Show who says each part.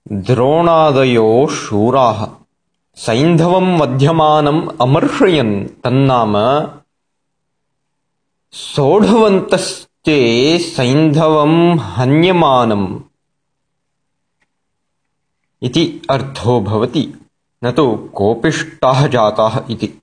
Speaker 1: द्रोणादयो शूराः सैन्धवं वध्यमानम् अमर्षयन् तन्नाम सोढवन्तस्ते सैन्धवं हन्यमानम् इति अर्थो भवति, न तु कोपिष्टाः जाताः इति।